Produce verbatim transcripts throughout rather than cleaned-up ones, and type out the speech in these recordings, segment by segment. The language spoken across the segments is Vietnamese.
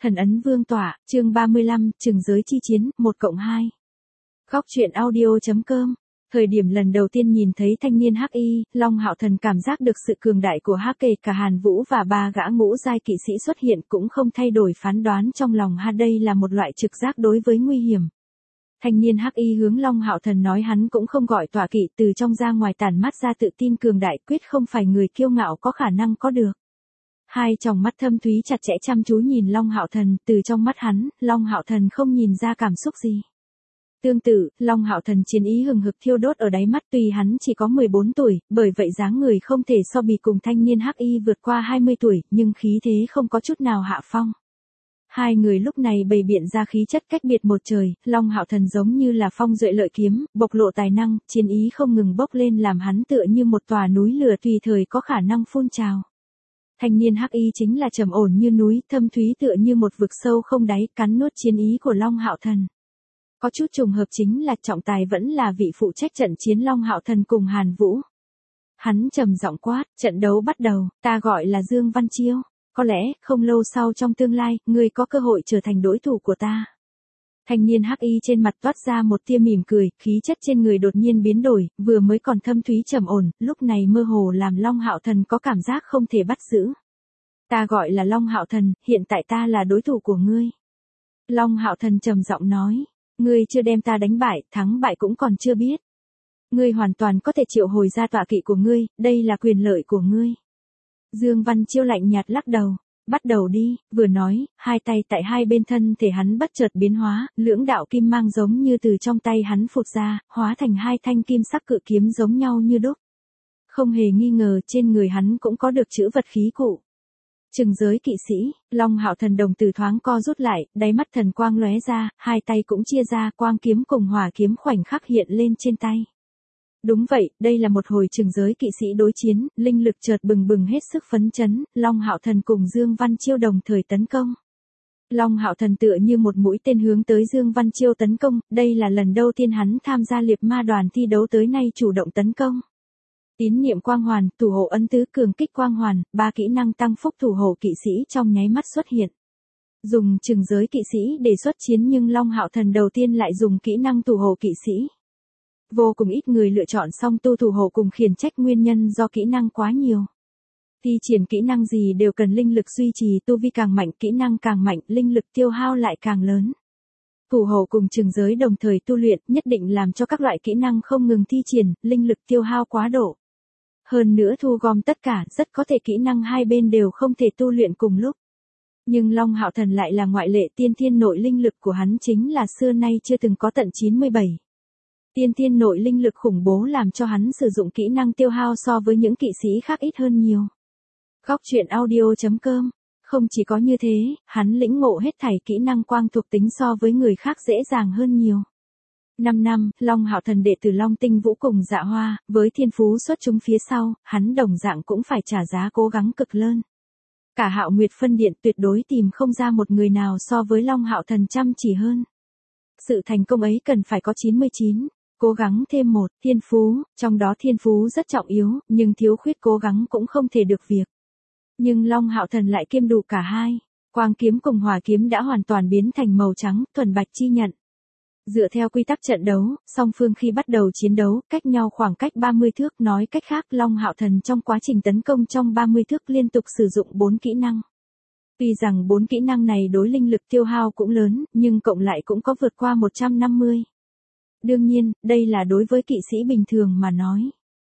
Thần ấn vương tọa, chương ba mươi lăm, trừng giới chi chiến, một cộng hai. Góc truyện audio.com. Thời điểm lần đầu tiên nhìn thấy thanh niên hắc y, Long Hạo Thần cảm giác được sự cường đại của hắc kể cả Hàn Vũ và ba gã ngũ giai kỵ sĩ xuất hiện cũng không thay đổi phán đoán trong lòng ha, đây là một loại trực giác đối với nguy hiểm. Thanh niên hắc y hướng Long Hạo Thần nói hắn cũng không gọi tọa kỵ, từ trong ra ngoài tản mắt ra tự tin cường đại, quyết không phải người kiêu ngạo có khả năng có được. Hai tròng mắt thâm thúy chặt chẽ chăm chú nhìn Long Hạo Thần, từ trong mắt hắn, Long Hạo Thần không nhìn ra cảm xúc gì. Tương tự, Long Hạo Thần chiến ý hừng hực thiêu đốt ở đáy mắt, tuy hắn chỉ có mười bốn tuổi, bởi vậy dáng người không thể so bì cùng thanh niên hắc y vượt qua hai mươi tuổi, nhưng khí thế không có chút nào hạ phong. Hai người lúc này bày biện ra khí chất cách biệt một trời, Long Hạo Thần giống như là phong duệ lợi kiếm, bộc lộ tài năng, chiến ý không ngừng bốc lên làm hắn tựa như một tòa núi lửa tùy thời có khả năng phun trào. Thanh niên hắc y chính là trầm ổn như núi, thâm thúy tựa như một vực sâu không đáy, cắn nuốt chiến ý của Long Hạo Thần. Có chút trùng hợp chính là trọng tài vẫn là vị phụ trách trận chiến Long Hạo Thần cùng Hàn Vũ. Hắn trầm giọng quát, trận đấu bắt đầu, ta gọi là Dương Văn Chiêu, có lẽ không lâu sau trong tương lai, ngươi có cơ hội trở thành đối thủ của ta. Thanh niên hắc y trên mặt toát ra một tia mỉm cười, khí chất trên người đột nhiên biến đổi, vừa mới còn thâm thúy trầm ổn, lúc này mơ hồ làm Long Hạo Thần có cảm giác không thể bắt giữ. Ta gọi là Long Hạo Thần, hiện tại ta là đối thủ của ngươi. Long Hạo Thần trầm giọng nói, ngươi chưa đem ta đánh bại, thắng bại cũng còn chưa biết. Ngươi hoàn toàn có thể triệu hồi ra tọa kỵ của ngươi, đây là quyền lợi của ngươi. Dương Văn Chiêu lạnh nhạt lắc đầu. Bắt đầu đi, vừa nói, hai tay tại hai bên thân thể hắn bất chợt biến hóa, lưỡng đạo kim mang giống như từ trong tay hắn phụt ra, hóa thành hai thanh kim sắc cự kiếm giống nhau như đúc. Không hề nghi ngờ trên người hắn cũng có được chữ vật khí cụ. Trừng giới kỵ sĩ, Long Hạo Thần đồng tử thoáng co rút lại, đáy mắt thần quang lóe ra, hai tay cũng chia ra, quang kiếm cùng hỏa kiếm khoảnh khắc hiện lên trên tay. Đúng vậy, đây là một hồi trừng giới kỵ sĩ đối chiến, linh lực chợt bừng bừng hết sức phấn chấn, Long Hạo Thần cùng Dương Văn Chiêu đồng thời tấn công. Long Hạo Thần tựa như một mũi tên hướng tới Dương Văn Chiêu tấn công, đây là lần đầu tiên hắn tham gia liệp ma đoàn thi đấu tới nay chủ động tấn công. Tín niệm quang hoàn, thủ hộ ấn tứ cường kích quang hoàn, ba kỹ năng tăng phúc thủ hộ kỵ sĩ trong nháy mắt xuất hiện. Dùng trừng giới kỵ sĩ để xuất chiến nhưng Long Hạo Thần đầu tiên lại dùng kỹ năng thủ hộ kỵ sĩ. Vô cùng ít người lựa chọn song tu thủ hộ cùng khiển trách nguyên nhân do kỹ năng quá nhiều. Thi triển kỹ năng gì đều cần linh lực duy trì, tu vi càng mạnh kỹ năng càng mạnh, linh lực tiêu hao lại càng lớn. Thủ hộ cùng trừng giới đồng thời tu luyện nhất định làm cho các loại kỹ năng không ngừng thi triển, linh lực tiêu hao quá độ. Hơn nữa thu gom tất cả, rất có thể kỹ năng hai bên đều không thể tu luyện cùng lúc. Nhưng Long Hạo Thần lại là ngoại lệ, tiên thiên nội linh lực của hắn chính là xưa nay chưa từng có tận chín mươi bảy. Tiên thiên nội linh lực khủng bố làm cho hắn sử dụng kỹ năng tiêu hao so với những kỵ sĩ khác ít hơn nhiều. Góc truyện audio.com. Không chỉ có như thế, hắn lĩnh ngộ hết thảy kỹ năng quang thuộc tính so với người khác dễ dàng hơn nhiều. năm năm, Long Hạo Thần đệ tử Long Tinh Vũ cùng Dạ Hoa, với thiên phú xuất chúng phía sau, hắn đồng dạng cũng phải trả giá cố gắng cực lớn. Cả Hạo Nguyệt Phân Điện tuyệt đối tìm không ra một người nào so với Long Hạo Thần chăm chỉ hơn. Sự thành công ấy cần phải có chín mươi chín. Cố gắng thêm một, thiên phú, trong đó thiên phú rất trọng yếu, nhưng thiếu khuyết cố gắng cũng không thể được việc. Nhưng Long Hạo Thần lại kiêm đủ cả hai, quang kiếm cùng hỏa kiếm đã hoàn toàn biến thành màu trắng, thuần bạch chi nhận. Dựa theo quy tắc trận đấu, song phương khi bắt đầu chiến đấu, cách nhau khoảng cách ba mươi thước, nói cách khác Long Hạo Thần trong quá trình tấn công trong ba mươi thước liên tục sử dụng bốn kỹ năng. Tuy rằng bốn kỹ năng này đối linh lực tiêu hao cũng lớn, nhưng cộng lại cũng có vượt qua một trăm năm mươi. Đương nhiên, đây là đối với kỵ sĩ bình thường mà nói.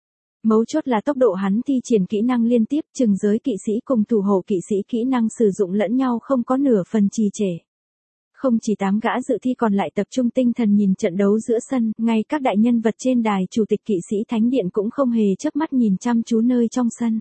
Mấu chốt là tốc độ hắn thi triển kỹ năng liên tiếp, trừng giới kỵ sĩ cùng thủ hộ kỵ sĩ kỹ năng sử dụng lẫn nhau không có nửa phần trì trệ. Không chỉ tám gã dự thi còn lại tập trung tinh thần nhìn trận đấu giữa sân, ngay các đại nhân vật trên đài chủ tịch kỵ sĩ Thánh Điện cũng không hề chớp mắt nhìn chăm chú nơi trong sân.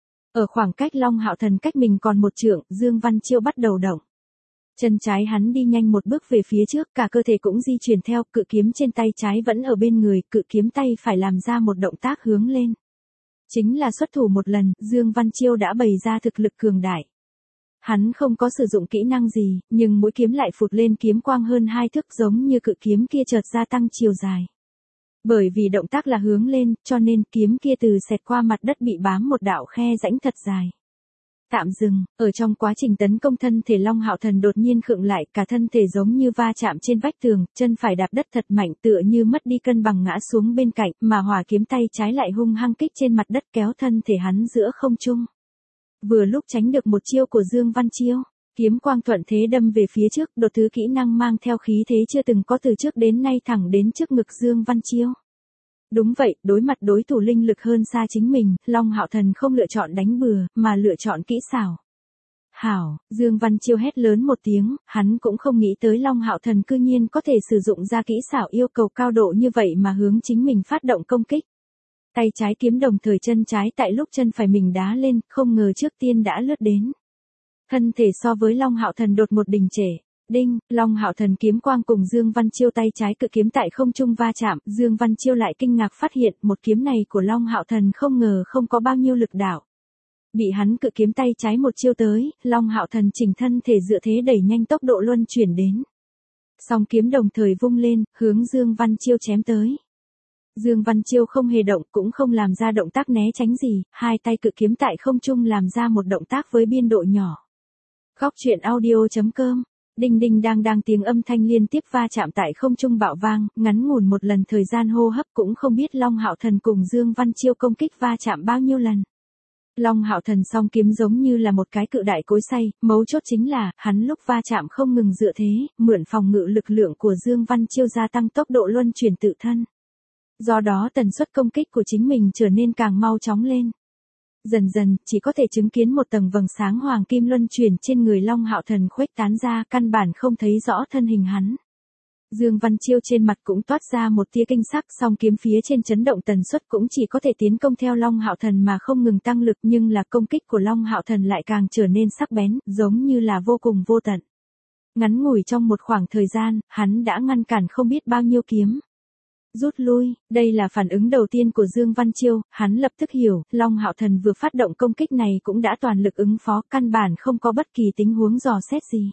Ở khoảng cách Long Hạo Thần cách mình còn một trượng, Dương Văn Chiêu bắt đầu động. Chân trái hắn đi nhanh một bước về phía trước, cả cơ thể cũng di chuyển theo, cự kiếm trên tay trái vẫn ở bên người, cự kiếm tay phải làm ra một động tác hướng lên. Chính là xuất thủ một lần, Dương Văn Chiêu đã bày ra thực lực cường đại. Hắn không có sử dụng kỹ năng gì, nhưng mũi kiếm lại phụt lên kiếm quang hơn hai thước giống như cự kiếm kia chợt gia tăng chiều dài. Bởi vì động tác là hướng lên, cho nên kiếm kia từ xẹt qua mặt đất bị bám một đạo khe rãnh thật dài. Tạm dừng, ở trong quá trình tấn công thân thể Long Hạo Thần đột nhiên khựng lại, cả thân thể giống như va chạm trên vách tường, chân phải đạp đất thật mạnh tựa như mất đi cân bằng ngã xuống bên cạnh, mà hỏa kiếm tay trái lại hung hăng kích trên mặt đất kéo thân thể hắn giữa không trung. Vừa lúc tránh được một chiêu của Dương Văn Chiêu, kiếm quang thuận thế đâm về phía trước, đột thứ kỹ năng mang theo khí thế chưa từng có từ trước đến nay thẳng đến trước ngực Dương Văn Chiêu. Đúng vậy, đối mặt đối thủ linh lực hơn xa chính mình, Long Hạo Thần không lựa chọn đánh bừa, mà lựa chọn kỹ xảo. Hảo, Dương Văn Chiêu hét lớn một tiếng, hắn cũng không nghĩ tới Long Hạo Thần cư nhiên có thể sử dụng ra kỹ xảo yêu cầu cao độ như vậy mà hướng chính mình phát động công kích. Tay trái kiếm đồng thời chân trái tại lúc chân phải mình đá lên, không ngờ trước tiên đã lướt đến. Thân thể so với Long Hạo Thần đột một đình trệ. Đinh, Long Hạo Thần kiếm quang cùng Dương Văn Chiêu tay trái cự kiếm tại không trung va chạm, Dương Văn Chiêu lại kinh ngạc phát hiện một kiếm này của Long Hạo Thần không ngờ không có bao nhiêu lực đạo. Bị hắn cự kiếm tay trái một chiêu tới, Long Hạo Thần chỉnh thân thể dựa thế đẩy nhanh tốc độ luân chuyển đến. Song kiếm đồng thời vung lên, hướng Dương Văn Chiêu chém tới. Dương Văn Chiêu không hề động cũng không làm ra động tác né tránh gì, hai tay cự kiếm tại không trung làm ra một động tác với biên độ nhỏ. Góc truyện audio chấm com. Đinh đinh đang đang tiếng âm thanh liên tiếp va chạm tại không trung bạo vang, ngắn ngủn một lần thời gian hô hấp cũng không biết Long Hạo Thần cùng Dương Văn Chiêu công kích va chạm bao nhiêu lần. Long Hạo Thần song kiếm giống như là một cái cự đại cối xay, mấu chốt chính là, hắn lúc va chạm không ngừng dựa thế, mượn phòng ngự lực lượng của Dương Văn Chiêu gia tăng tốc độ luân chuyển tự thân. Do đó tần suất công kích của chính mình trở nên càng mau chóng lên. Dần dần, chỉ có thể chứng kiến một tầng vầng sáng hoàng kim luân chuyển trên người Long Hạo Thần khuếch tán ra, căn bản không thấy rõ thân hình hắn. Dương Văn Chiêu trên mặt cũng toát ra một tia kinh sắc, song kiếm phía trên chấn động tần suất cũng chỉ có thể tiến công theo Long Hạo Thần mà không ngừng tăng lực, nhưng là công kích của Long Hạo Thần lại càng trở nên sắc bén, giống như là vô cùng vô tận. Ngắn ngủi trong một khoảng thời gian, hắn đã ngăn cản không biết bao nhiêu kiếm. Rút lui, đây là phản ứng đầu tiên của Dương Văn Chiêu, hắn lập tức hiểu, Long Hạo Thần vừa phát động công kích này cũng đã toàn lực ứng phó, căn bản không có bất kỳ tình huống dò xét gì.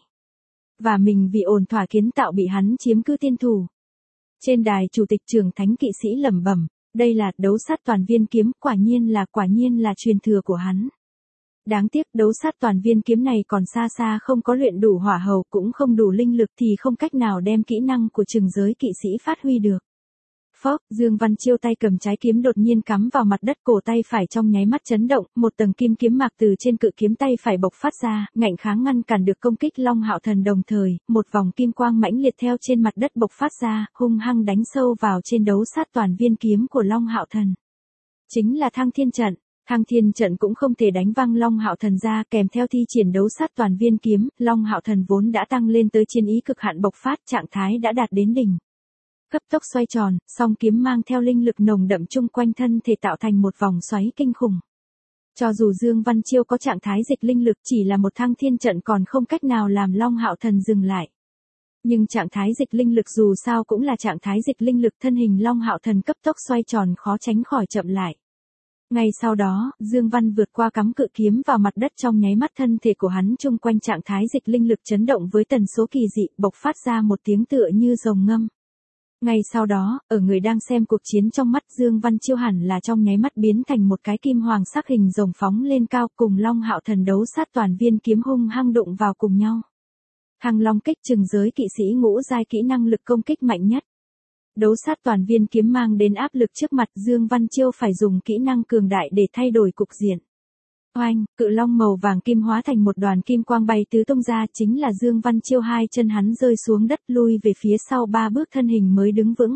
Và mình vì ổn thỏa kiến tạo bị hắn chiếm cứ tiên thủ. Trên đài chủ tịch trưởng thánh kỵ sĩ lẩm bẩm, đây là đấu sát toàn viên kiếm, quả nhiên là quả nhiên là truyền thừa của hắn. Đáng tiếc đấu sát toàn viên kiếm này còn xa xa không có luyện đủ hỏa hầu cũng không đủ linh lực thì không cách nào đem kỹ năng của trừng giới kỵ sĩ phát huy được. Phốc, Dương Văn Chiêu tay cầm trái kiếm đột nhiên cắm vào mặt đất, cổ tay phải trong nháy mắt chấn động, một tầng kim kiếm mạc từ trên cự kiếm tay phải bộc phát ra, ngạnh kháng ngăn cản được công kích Long Hạo Thần, đồng thời, một vòng kim quang mãnh liệt theo trên mặt đất bộc phát ra, hung hăng đánh sâu vào trên đấu sát toàn viên kiếm của Long Hạo Thần. Chính là Thăng Thiên trận. Thăng Thiên trận cũng không thể đánh văng Long Hạo Thần ra, kèm theo thi triển đấu sát toàn viên kiếm, Long Hạo Thần vốn đã tăng lên tới chiến ý cực hạn bộc phát, trạng thái đã đạt đến đỉnh. Cấp tốc xoay tròn, song kiếm mang theo linh lực nồng đậm chung quanh thân thể tạo thành một vòng xoáy kinh khủng. Cho dù Dương Văn Chiêu có trạng thái dịch linh lực, chỉ là một Thăng Thiên trận còn không cách nào làm Long Hạo Thần dừng lại. Nhưng trạng thái dịch linh lực dù sao cũng là trạng thái dịch linh lực, thân hình Long Hạo Thần cấp tốc xoay tròn khó tránh khỏi chậm lại. Ngay sau đó, Dương Văn vượt qua cắm cự kiếm vào mặt đất, trong nháy mắt thân thể của hắn chung quanh trạng thái dịch linh lực chấn động với tần số kỳ dị, bộc phát ra một tiếng tựa như rồng ngâm. Ngay sau đó, ở người đang xem cuộc chiến trong mắt Dương Văn Chiêu hẳn là trong nháy mắt biến thành một cái kim hoàng sắc hình rồng phóng lên cao, cùng Long Hạo Thần đấu sát toàn viên kiếm hung hăng đụng vào cùng nhau. Thăng Long kích trừng giới kỵ sĩ ngũ giai kỹ năng lực công kích mạnh nhất. Đấu sát toàn viên kiếm mang đến áp lực trước mặt, Dương Văn Chiêu phải dùng kỹ năng cường đại để thay đổi cục diện. Oanh, cự long màu vàng kim hóa thành một đoàn kim quang bay tứ tung ra, chính là Dương Văn Chiêu, hai chân hắn rơi xuống đất, lui về phía sau ba bước thân hình mới đứng vững.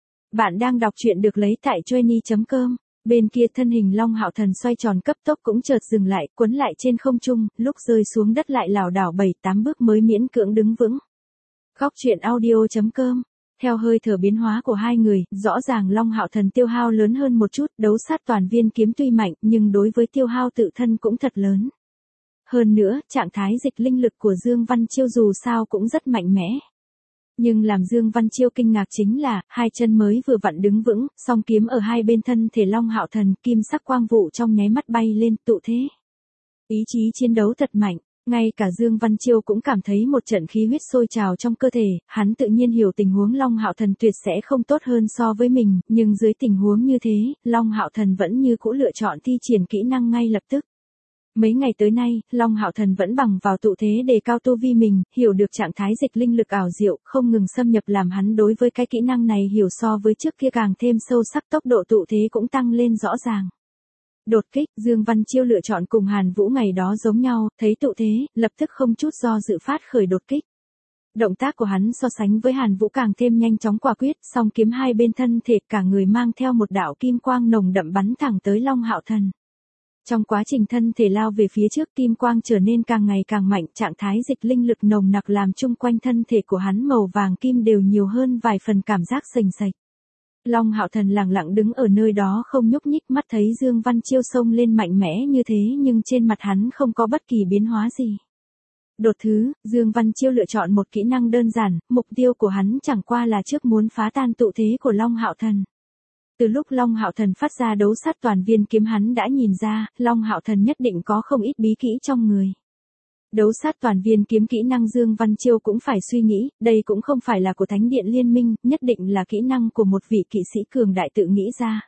Bạn đang đọc truyện được lấy tại journey chấm com. Bên kia thân hình Long Hạo Thần xoay tròn cấp tốc cũng chợt dừng lại, quấn lại trên không trung, lúc rơi xuống đất lại lảo đảo bảy tám bước mới miễn cưỡng đứng vững. Góc truyện audio chấm com. Theo hơi thở biến hóa của hai người, rõ ràng Long Hạo Thần tiêu hao lớn hơn một chút, đấu sát toàn viên kiếm tuy mạnh, nhưng đối với tiêu hao tự thân cũng thật lớn. Hơn nữa, trạng thái dịch linh lực của Dương Văn Chiêu dù sao cũng rất mạnh mẽ. Nhưng làm Dương Văn Chiêu kinh ngạc chính là, hai chân mới vừa vặn đứng vững, song kiếm ở hai bên thân thể Long Hạo Thần, kim sắc quang vụ trong nháy mắt bay lên, tụ thế. Ý chí chiến đấu thật mạnh. Ngay cả Dương Văn Chiêu cũng cảm thấy một trận khí huyết sôi trào trong cơ thể, hắn tự nhiên hiểu tình huống Long Hạo Thần tuyệt sẽ không tốt hơn so với mình, nhưng dưới tình huống như thế, Long Hạo Thần vẫn như cũ lựa chọn thi triển kỹ năng ngay lập tức. Mấy ngày tới nay, Long Hạo Thần vẫn bằng vào tụ thế đề cao tu vi mình, hiểu được trạng thái dịch linh lực ảo diệu, không ngừng xâm nhập làm hắn đối với cái kỹ năng này hiểu so với trước kia càng thêm sâu sắc, tốc độ tụ thế cũng tăng lên rõ ràng. Đột kích, Dương Văn Chiêu lựa chọn cùng Hàn Vũ ngày đó giống nhau, thấy tụ thế, lập tức không chút do dự phát khởi đột kích. Động tác của hắn so sánh với Hàn Vũ càng thêm nhanh chóng quả quyết, song kiếm hai bên thân thể cả người mang theo một đạo kim quang nồng đậm bắn thẳng tới Long Hạo Thần. Trong quá trình thân thể lao về phía trước, kim quang trở nên càng ngày càng mạnh, trạng thái dịch linh lực nồng nặc làm chung quanh thân thể của hắn màu vàng kim đều nhiều hơn vài phần cảm giác sềnh sạch. Long Hạo Thần lặng lặng đứng ở nơi đó không nhúc nhích, mắt thấy Dương Văn Chiêu xông lên mạnh mẽ như thế nhưng trên mặt hắn không có bất kỳ biến hóa gì. Đột thứ, Dương Văn Chiêu lựa chọn một kỹ năng đơn giản, mục tiêu của hắn chẳng qua là trước muốn phá tan tụ thế của Long Hạo Thần. Từ lúc Long Hạo Thần phát ra đấu sát toàn viên kiếm hắn đã nhìn ra, Long Hạo Thần nhất định có không ít bí kỹ trong người. Đấu sát toàn viên kiếm kỹ năng Dương Văn Chiêu cũng phải suy nghĩ, đây cũng không phải là của Thánh Điện Liên Minh, nhất định là kỹ năng của một vị kỵ sĩ cường đại tự nghĩ ra.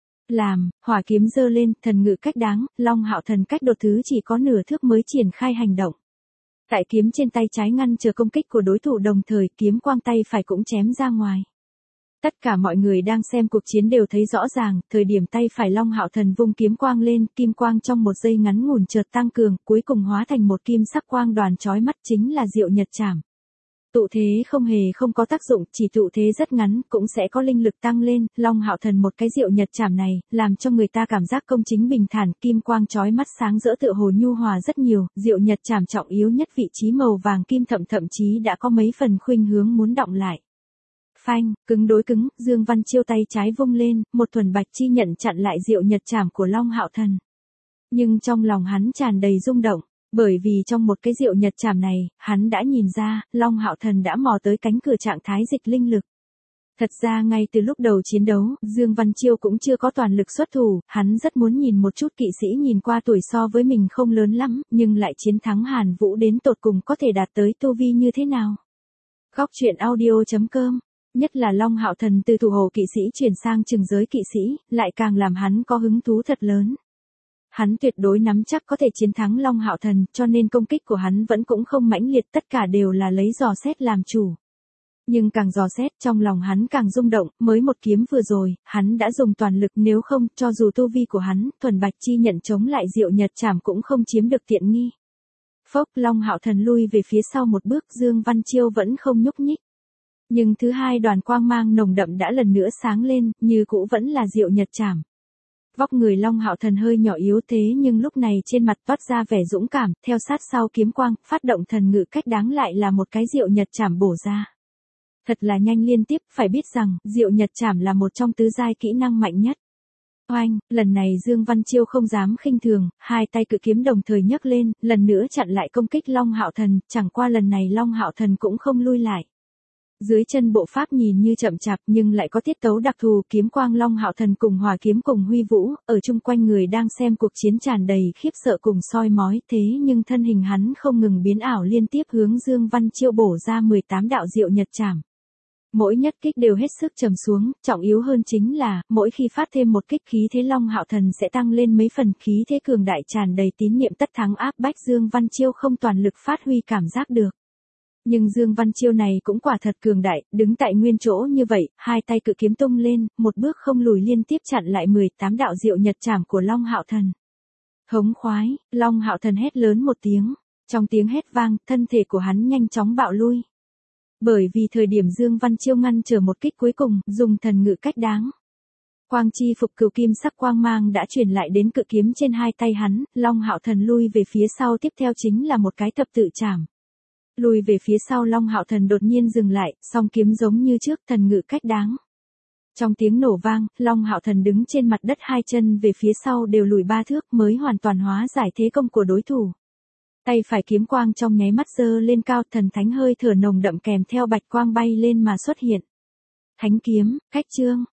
Làm, hỏa kiếm giơ lên, thần ngự cách đáng, Long Hạo Thần cách đột thứ chỉ có nửa thước mới triển khai hành động. Tại kiếm trên tay trái ngăn chờ công kích của đối thủ đồng thời kiếm quang tay phải cũng chém ra ngoài. Tất cả mọi người đang xem cuộc chiến đều thấy rõ ràng, thời điểm tay phải Long Hạo Thần vung kiếm quang lên, kim quang trong một giây ngắn ngủn chợt tăng cường, cuối cùng hóa thành một kim sắc quang đoàn chói mắt chính là Diệu Nhật Trảm. Tụ thế không hề không có tác dụng, chỉ tụ thế rất ngắn, cũng sẽ có linh lực tăng lên, Long Hạo Thần một cái Diệu Nhật Trảm này, làm cho người ta cảm giác công chính bình thản, kim quang chói mắt sáng rỡ tựa hồ nhu hòa rất nhiều, Diệu Nhật Trảm trọng yếu nhất vị trí màu vàng kim thậm thậm chí đã có mấy phần khuynh hướng muốn động lại. Phanh, cứng đối cứng, Dương Văn Chiêu tay trái vung lên, một thuần bạch chi nhận chặn lại Diệu Nhật Trảm của Long Hạo Thần. Nhưng trong lòng hắn tràn đầy rung động, bởi vì trong một cái Diệu Nhật Trảm này, hắn đã nhìn ra, Long Hạo Thần đã mò tới cánh cửa trạng thái dịch linh lực. Thật ra ngay từ lúc đầu chiến đấu, Dương Văn Chiêu cũng chưa có toàn lực xuất thủ, hắn rất muốn nhìn một chút kỵ sĩ nhìn qua tuổi so với mình không lớn lắm, nhưng lại chiến thắng Hàn Vũ đến tột cùng có thể đạt tới tu vi như thế nào. Góc truyện audio chấm com. Nhất là Long Hạo Thần từ thủ hộ kỵ sĩ chuyển sang trừng giới kỵ sĩ, lại càng làm hắn có hứng thú thật lớn. Hắn tuyệt đối nắm chắc có thể chiến thắng Long Hạo Thần, cho nên công kích của hắn vẫn cũng không mãnh liệt, tất cả đều là lấy dò xét làm chủ. Nhưng càng dò xét trong lòng hắn càng rung động, mới một kiếm vừa rồi, hắn đã dùng toàn lực, nếu không, cho dù tu vi của hắn, thuần bạch chi nhận chống lại Diệu Nhật Trảm cũng không chiếm được tiện nghi. Phốc, Long Hạo Thần lui về phía sau một bước, Dương Văn Chiêu vẫn không nhúc nhích. Nhưng thứ hai đoàn quang mang nồng đậm đã lần nữa sáng lên, như cũ vẫn là Diệu Nhật Trảm. Vóc người Long Hạo Thần hơi nhỏ yếu thế nhưng lúc này trên mặt toát ra vẻ dũng cảm, theo sát sau kiếm quang, phát động thần ngự cách đáng lại là một cái Diệu Nhật Trảm bổ ra. Thật là nhanh liên tiếp, phải biết rằng, Diệu Nhật Trảm là một trong tứ giai kỹ năng mạnh nhất. Oanh, lần này Dương Văn Chiêu không dám khinh thường, hai tay cự kiếm đồng thời nhấc lên, lần nữa chặn lại công kích Long Hạo Thần, chẳng qua lần này Long Hạo Thần cũng không lui lại. Dưới chân bộ pháp nhìn như chậm chạp nhưng lại có tiết tấu đặc thù, kiếm quang Long Hạo Thần cùng hỏa kiếm cùng huy vũ, ở chung quanh người đang xem cuộc chiến tràn đầy khiếp sợ cùng soi mói, thế nhưng thân hình hắn không ngừng biến ảo liên tiếp hướng Dương Văn Chiêu bổ ra mười tám đạo Diệu Nhật Trảm. Mỗi nhất kích đều hết sức trầm xuống, trọng yếu hơn chính là, mỗi khi phát thêm một kích khí thế Long Hạo Thần sẽ tăng lên mấy phần, khí thế cường đại tràn đầy tín niệm tất thắng áp bách Dương Văn Chiêu không toàn lực phát huy cảm giác được. Nhưng Dương Văn Chiêu này cũng quả thật cường đại, đứng tại nguyên chỗ như vậy, hai tay cự kiếm tung lên, một bước không lùi liên tiếp chặn lại mười tám đạo Diệu Nhật Trảm của Long Hạo Thần. Hống khoái, Long Hạo Thần hét lớn một tiếng, trong tiếng hét vang, thân thể của hắn nhanh chóng bạo lui. Bởi vì thời điểm Dương Văn Chiêu ngăn trở một kích cuối cùng, dùng thần ngự cách đáng. Quang chi phục cửu kim sắc quang mang đã truyền lại đến cự kiếm trên hai tay hắn, Long Hạo Thần lui về phía sau, tiếp theo chính là một cái thập tự trảm. Lùi về phía sau Long Hạo Thần đột nhiên dừng lại, song kiếm giống như trước, thần ngự cách đáng. Trong tiếng nổ vang, Long Hạo Thần đứng trên mặt đất, hai chân về phía sau đều lùi ba thước mới hoàn toàn hóa giải thế công của đối thủ. Tay phải kiếm quang trong nháy mắt giơ lên cao, thần thánh hơi thở nồng đậm kèm theo bạch quang bay lên mà xuất hiện. Thánh kiếm, cách chương,